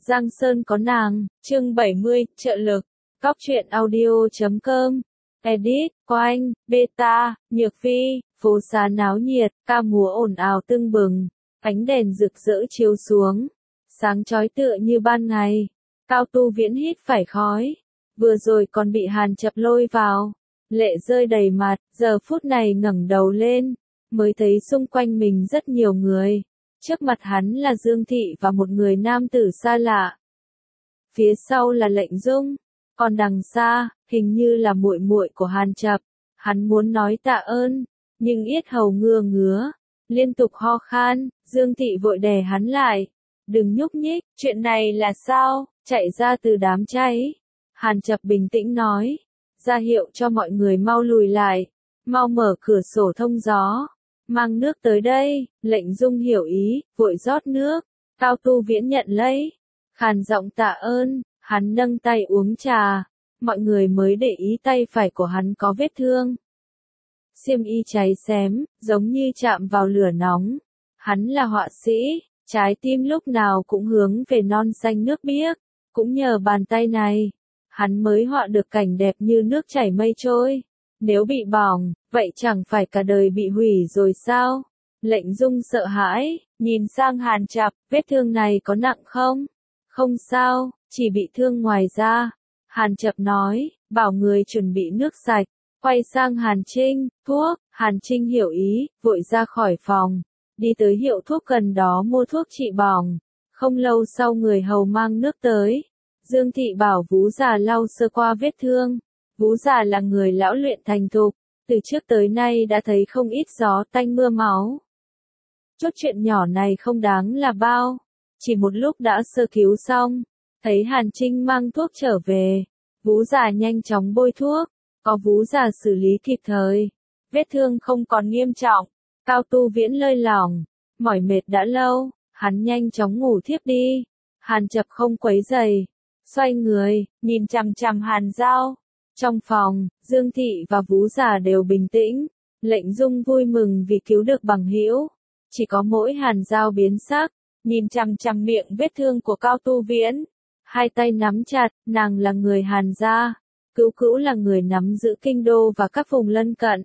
Giang Sơn có nàng, chương 70, trợ lực, Cóc truyện audio.com, edit, Oanh, Beta, Nhược Phi, phố xá náo nhiệt, ca múa ồn ào tưng bừng, ánh đèn rực rỡ chiếu xuống, sáng chói tựa như ban ngày. Cao Tu Viễn hít phải khói, vừa rồi còn bị Hàn Chập lôi vào, lệ rơi đầy mặt, giờ phút này ngẩng đầu lên, mới thấy xung quanh mình rất nhiều người. Trước mặt hắn là Dương Thị và một người nam tử xa lạ. Phía sau là Lệnh Dung, còn đằng xa, hình như là muội muội của Hàn Chập. Hắn muốn nói tạ ơn, nhưng yết hầu ngứa ngứa, liên tục ho khan. Dương Thị vội đè hắn lại. Đừng nhúc nhích, chuyện này là sao? Chạy ra từ đám cháy. Hàn Chập bình tĩnh nói, ra hiệu cho mọi người mau lùi lại, mau mở cửa sổ thông gió. Mang nước tới đây. Lệnh Dung hiểu ý, vội rót nước. Cao Tu Viễn nhận lấy, khàn giọng tạ ơn. Hắn nâng tay uống trà. Mọi người mới để ý tay phải của hắn có vết thương. Xiêm y cháy xém, giống như chạm vào lửa nóng. Hắn là họa sĩ, trái tim lúc nào cũng hướng về non xanh nước biếc. Cũng nhờ bàn tay này, hắn mới họa được cảnh đẹp như nước chảy mây trôi. Nếu bị bỏng, vậy chẳng phải cả đời bị hủy rồi sao? Lệnh Dung sợ hãi, nhìn sang Hàn Chập, vết thương này có nặng không? Không sao, chỉ bị thương ngoài da. Hàn Chập nói, bảo người chuẩn bị nước sạch, quay sang Hàn Trinh, thuốc. Hàn Trinh hiểu ý, vội ra khỏi phòng, đi tới hiệu thuốc gần đó mua thuốc trị bỏng. Không lâu sau người hầu mang nước tới. Dương Thị bảo Vú già lau sơ qua vết thương. Vú già là người lão luyện thành thục, từ trước tới nay đã thấy không ít gió tanh mưa máu. Chút chuyện nhỏ này không đáng là bao, chỉ một lúc đã sơ cứu xong. Thấy Hàn Trinh mang thuốc trở về, Vú già nhanh chóng bôi thuốc, có Vú già xử lý kịp thời, vết thương không còn nghiêm trọng. Cao Tu Viễn lơi lỏng, mỏi mệt đã lâu, hắn nhanh chóng ngủ thiếp đi. Hàn Chập không quấy rầy, xoay người, nhìn chằm chằm Hàn Giao. Trong phòng, Dương Thị và Vú già đều bình tĩnh. Lệnh Dung vui mừng vì cứu được bằng hữu. Chỉ có mỗi Hàn Giao biến sắc, nhìn chằm chằm miệng vết thương của Cao Tu Viễn. Hai tay nắm chặt, nàng là người Hàn gia, Cữu Cữu là người nắm giữ kinh đô và các vùng lân cận.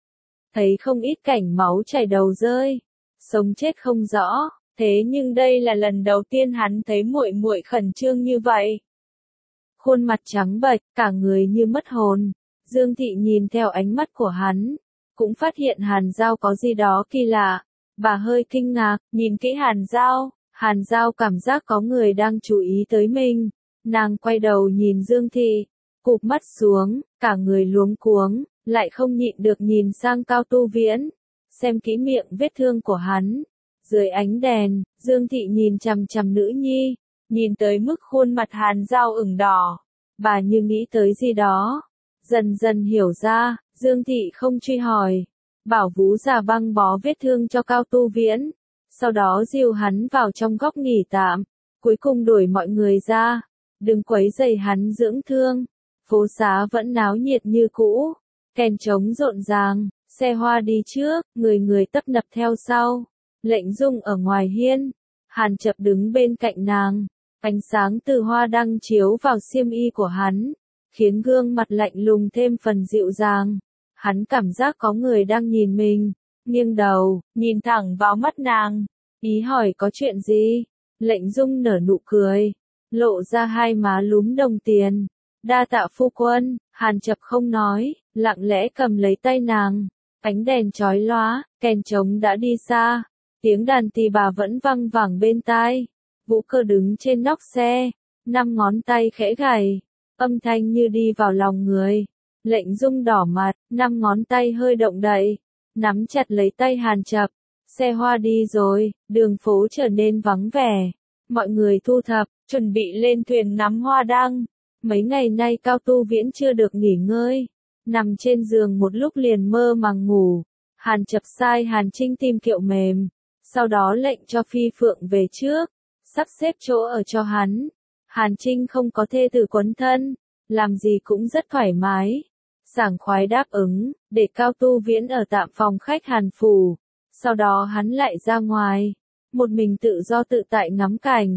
Thấy không ít cảnh máu chảy đầu rơi, sống chết không rõ, thế nhưng đây là lần đầu tiên hắn thấy muội muội khẩn trương như vậy. Khuôn mặt trắng bệch, cả người như mất hồn. Dương Thị nhìn theo ánh mắt của hắn, cũng phát hiện Hàn Giao có gì đó kỳ lạ. Bà hơi kinh ngạc, nhìn kỹ Hàn Giao. Hàn Giao cảm giác có người đang chú ý tới mình. Nàng quay đầu nhìn Dương Thị, cụp mắt xuống, cả người luống cuống, lại không nhịn được nhìn sang Cao Tu Viễn, xem kỹ miệng vết thương của hắn. Dưới ánh đèn, Dương Thị nhìn chằm chằm nữ nhi, nhìn tới mức khuôn mặt Hàn Giao ửng đỏ. Bà như nghĩ tới gì đó, dần dần hiểu ra. Dương Thị không truy hỏi, bảo Vú già băng bó vết thương cho Cao Tu Viễn, sau đó dìu hắn vào trong góc nghỉ tạm, cuối cùng đuổi mọi người ra, đừng quấy rầy hắn dưỡng thương. Phố xá vẫn náo nhiệt như cũ, kèn trống rộn ràng, xe hoa đi trước, người người tấp nập theo sau. Lệnh Dung ở ngoài hiên, Hàn Chập đứng bên cạnh nàng, ánh sáng từ hoa đăng chiếu vào xiêm y của hắn, khiến gương mặt lạnh lùng thêm phần dịu dàng. Hắn cảm giác có người đang nhìn mình, nghiêng đầu, nhìn thẳng vào mắt nàng, ý hỏi có chuyện gì. Lệnh Dung nở nụ cười, lộ ra hai má lúm đồng tiền. Đa tạ phu quân. Hàn Chập không nói, lặng lẽ cầm lấy tay nàng. Ánh đèn chói lóa, kèn trống đã đi xa, tiếng đàn tỳ bà vẫn văng vẳng bên tai. Vũ Cơ đứng trên nóc xe, 5 ngón tay khẽ gảy, âm thanh như đi vào lòng người. Lệnh Dung đỏ mặt, 5 ngón tay hơi động đậy, nắm chặt lấy tay Hàn Chập. Xe hoa đi rồi, đường phố trở nên vắng vẻ. Mọi người thu thập, chuẩn bị lên thuyền ngắm hoa đăng. Mấy ngày nay Cao Tu Viễn chưa được nghỉ ngơi, nằm trên giường một lúc liền mơ màng ngủ. Hàn Chập sai Hàn Trinh tìm kiệu mềm, sau đó lệnh cho Phi Phượng về trước, sắp xếp chỗ ở cho hắn. Hàn Trinh không có thê tử quấn thân, làm gì cũng rất thoải mái, sảng khoái đáp ứng, để Cao Tu Viễn ở tạm phòng khách Hàn Phủ. Sau đó hắn lại ra ngoài, một mình tự do tự tại ngắm cảnh.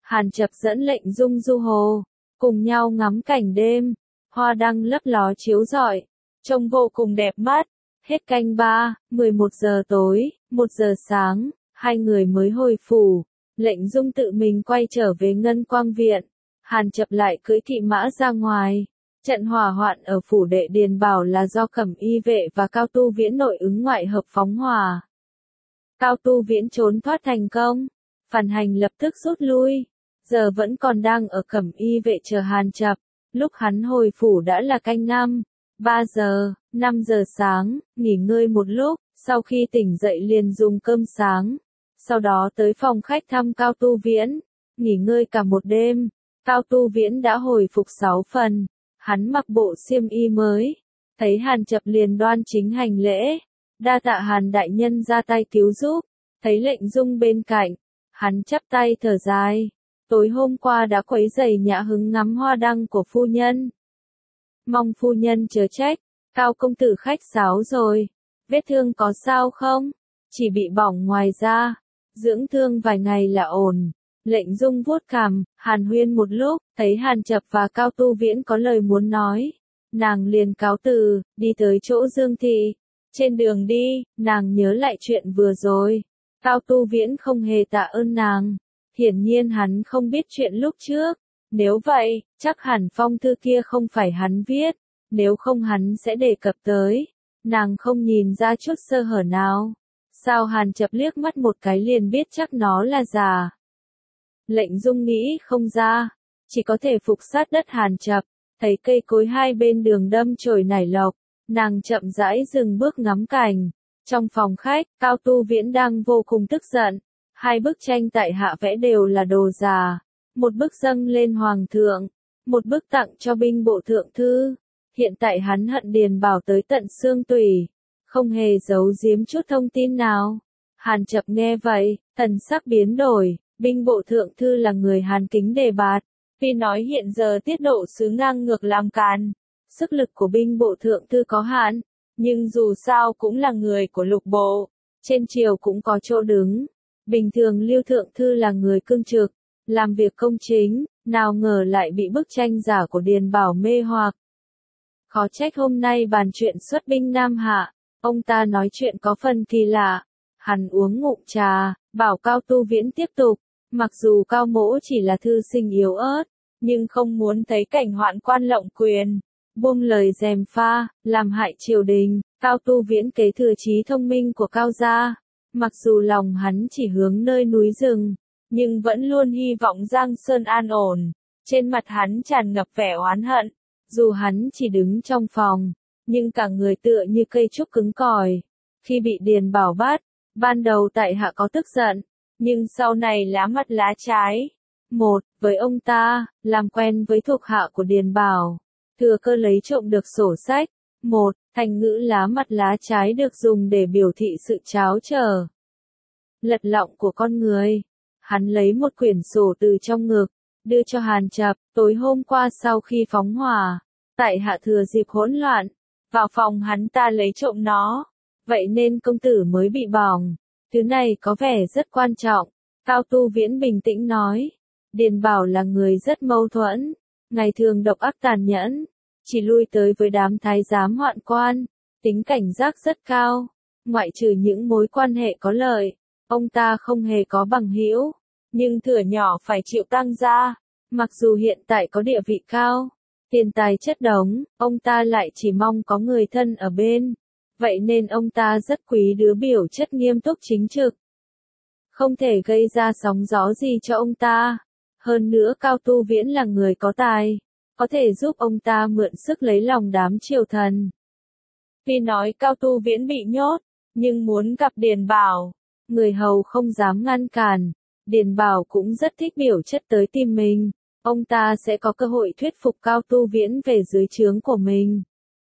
Hàn Chập dẫn Lệnh Dung du hồ, cùng nhau ngắm cảnh đêm, hoa đăng lấp ló chiếu rọi, trông vô cùng đẹp mắt. Hết canh 3, 11 giờ tối, 1 giờ sáng, hai người mới hồi phủ. Lệnh Dung tự mình quay trở về Ngân Quang Viện. Hàn Chập lại cưỡi kỵ mã ra ngoài. Trận hỏa hoạn ở phủ đệ Điền Bảo là do Cẩm Y vệ và Cao Tu Viễn nội ứng ngoại hợp phóng hỏa. Cao Tu Viễn trốn thoát thành công. Phản hành lập tức rút lui. Giờ vẫn còn đang ở Cẩm Y vệ chờ Hàn Chập. Lúc hắn hồi phủ đã là canh 5, 3 giờ, 5 giờ sáng, nghỉ ngơi một lúc, sau khi tỉnh dậy liền dùng cơm sáng. Sau đó tới phòng khách thăm Cao Tu Viễn, nghỉ ngơi cả một đêm. Cao Tu Viễn đã hồi phục 6 phần, hắn mặc bộ xiêm y mới, thấy Hàn Chập liền đoan chính hành lễ, đa tạ Hàn đại nhân ra tay cứu giúp. Thấy Lệnh Dung bên cạnh, hắn chắp tay thở dài, tối hôm qua đã quấy rầy nhã hứng ngắm hoa đăng của phu nhân. Mong phu nhân chớ trách, Cao công tử khách sáo rồi, vết thương có sao không? Chỉ bị bỏng ngoài da, dưỡng thương vài ngày là ổn. Lệnh Dung vuốt cằm, hàn huyên một lúc, thấy Hàn Chập và Cao Tu Viễn có lời muốn nói. Nàng liền cáo từ, đi tới chỗ Dương Thị. Trên đường đi, nàng nhớ lại chuyện vừa rồi. Cao Tu Viễn không hề tạ ơn nàng. Hiển nhiên hắn không biết chuyện lúc trước. Nếu vậy, chắc hẳn phong thư kia không phải hắn viết. Nếu không hắn sẽ đề cập tới. Nàng không nhìn ra chút sơ hở nào. Sao Hàn Chập liếc mắt một cái liền biết chắc nó là giả. Lệnh Dung nghĩ không ra, chỉ có thể phục sát đất Hàn Chập, thấy cây cối hai bên đường đâm chồi nảy lộc, nàng chậm rãi dừng bước ngắm cảnh. Trong phòng khách, Cao Tu Viễn đang vô cùng tức giận, hai bức tranh tại hạ vẽ đều là đồ giả, một bức dâng lên hoàng thượng, một bức tặng cho binh bộ thượng thư. Hiện tại hắn hận Điền Bảo tới tận xương tủy, không hề giấu giếm chút thông tin nào. Hàn Chập nghe vậy, thần sắc biến đổi. Binh bộ thượng thư là người Hàn kính đề bạt, tuy nói hiện giờ tiết độ sứ ngang ngược làm càn, sức lực của binh bộ thượng thư có hạn, nhưng dù sao cũng là người của lục bộ, trên triều cũng có chỗ đứng. Bình thường Lưu thượng thư là người cương trực, làm việc công chính, nào ngờ lại bị bức tranh giả của Điền Bảo mê hoặc. Khó trách hôm nay bàn chuyện xuất binh Nam Hạ, ông ta nói chuyện có phần kỳ lạ. Hắn uống ngụm trà, bảo Cao Tu Viễn tiếp tục. Mặc dù Cao mỗ chỉ là thư sinh yếu ớt, nhưng không muốn thấy cảnh hoạn quan lộng quyền, buông lời gièm pha, làm hại triều đình. Cao Tu Viễn kế thừa trí thông minh của Cao gia, mặc dù lòng hắn chỉ hướng nơi núi rừng, nhưng vẫn luôn hy vọng Giang Sơn an ổn. Trên mặt hắn tràn ngập vẻ oán hận, dù hắn chỉ đứng trong phòng, nhưng cả người tựa như cây trúc cứng cỏi. Khi bị Điền Bảo bắt, ban đầu tại hạ có tức giận, nhưng sau này lá mặt lá trái. Một, với ông ta, làm quen với thuộc hạ của Điền Bảo, thừa cơ lấy trộm được sổ sách. Một, thành ngữ lá mặt lá trái được dùng để biểu thị sự tráo trở, lật lọng của con người. Hắn lấy một quyển sổ từ trong ngực, đưa cho Hàn Chập. Tối hôm qua sau khi phóng hỏa, tại hạ thừa dịp hỗn loạn, vào phòng hắn ta lấy trộm nó, vậy nên công tử mới bị bỏng. Thứ này có vẻ rất quan trọng. Cao Tu Viễn bình tĩnh nói. Điền Bảo là người rất mâu thuẫn, ngày thường độc ác tàn nhẫn, chỉ lui tới với đám thái giám hoạn quan, tính cảnh giác rất cao. Ngoại trừ những mối quan hệ có lợi, ông ta không hề có bằng hữu, nhưng thửa nhỏ phải chịu tăng gia. Mặc dù hiện tại có địa vị cao, tiền tài chất đống, ông ta lại chỉ mong có người thân ở bên. Vậy nên ông ta rất quý đứa biểu chất nghiêm túc chính trực, không thể gây ra sóng gió gì cho ông ta. Hơn nữa Cao Tu Viễn là người có tài, có thể giúp ông ta mượn sức lấy lòng đám triều thần. Tuy nói Cao Tu Viễn bị nhốt, nhưng muốn gặp Điền Bảo, người hầu không dám ngăn cản. Điền Bảo cũng rất thích biểu chất tới tìm mình, ông ta sẽ có cơ hội thuyết phục Cao Tu Viễn về dưới trướng của mình.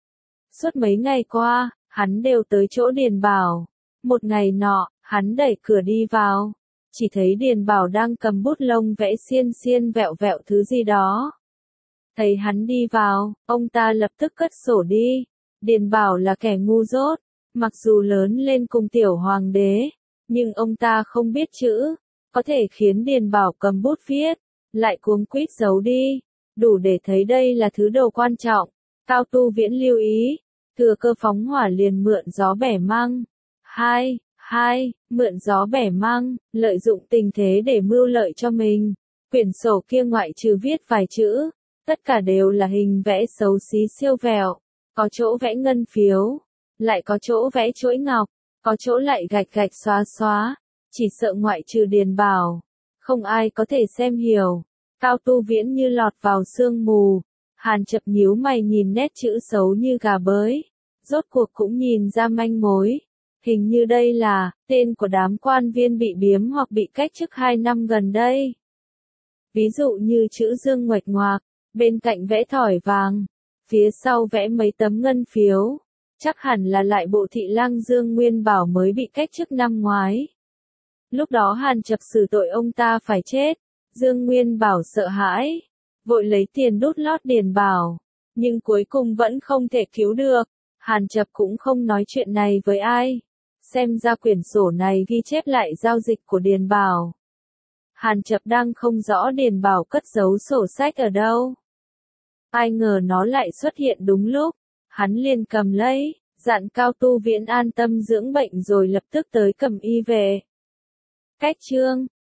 Suốt mấy ngày qua, hắn đều tới chỗ Điền Bảo. Một ngày nọ, hắn đẩy cửa đi vào, chỉ thấy Điền Bảo đang cầm bút lông vẽ xiên xiên vẹo vẹo thứ gì đó. Thấy hắn đi vào, ông ta lập tức cất sổ đi. Điền Bảo là kẻ ngu dốt, mặc dù lớn lên cùng tiểu hoàng đế, nhưng ông ta không biết chữ, có thể khiến Điền Bảo cầm bút viết, lại cuống quýt giấu đi, đủ để thấy đây là thứ đồ quan trọng. Cao Tu Viễn lưu ý, thừa cơ phóng hỏa liền mượn gió bẻ măng. 2. Mượn gió bẻ măng, lợi dụng tình thế để mưu lợi cho mình. Quyển sổ kia ngoại trừ viết vài chữ, tất cả đều là hình vẽ xấu xí siêu vẹo, có chỗ vẽ ngân phiếu, lại có chỗ vẽ chuỗi ngọc, có chỗ lại gạch gạch xóa xóa, chỉ sợ ngoại trừ Điền Bảo, không ai có thể xem hiểu. Cao Tu Viễn như lọt vào sương mù, Hàn Chập nhíu mày nhìn nét chữ xấu như gà bới, rốt cuộc cũng nhìn ra manh mối. Hình như đây là tên của đám quan viên bị biếm hoặc bị cách chức 2 năm gần đây. Ví dụ như chữ Dương ngoạch ngoạc, bên cạnh vẽ thỏi vàng, phía sau vẽ mấy tấm ngân phiếu, chắc hẳn là lại bộ thị lang Dương Nguyên Bảo mới bị cách chức năm ngoái. Lúc đó Hàn Chập xử tội ông ta phải chết, Dương Nguyên Bảo sợ hãi, vội lấy tiền đút lót Điền Bảo, nhưng cuối cùng vẫn không thể cứu được. Hàn Chập cũng không nói chuyện này với ai. Xem ra quyển sổ này ghi chép lại giao dịch của Điền Bảo. Hàn Chập đang không rõ Điền Bảo cất giấu sổ sách ở đâu. Ai ngờ nó lại xuất hiện đúng lúc. Hắn liền cầm lấy, dặn Cao Tu Viễn an tâm dưỡng bệnh rồi lập tức tới cầm y về. Cách chương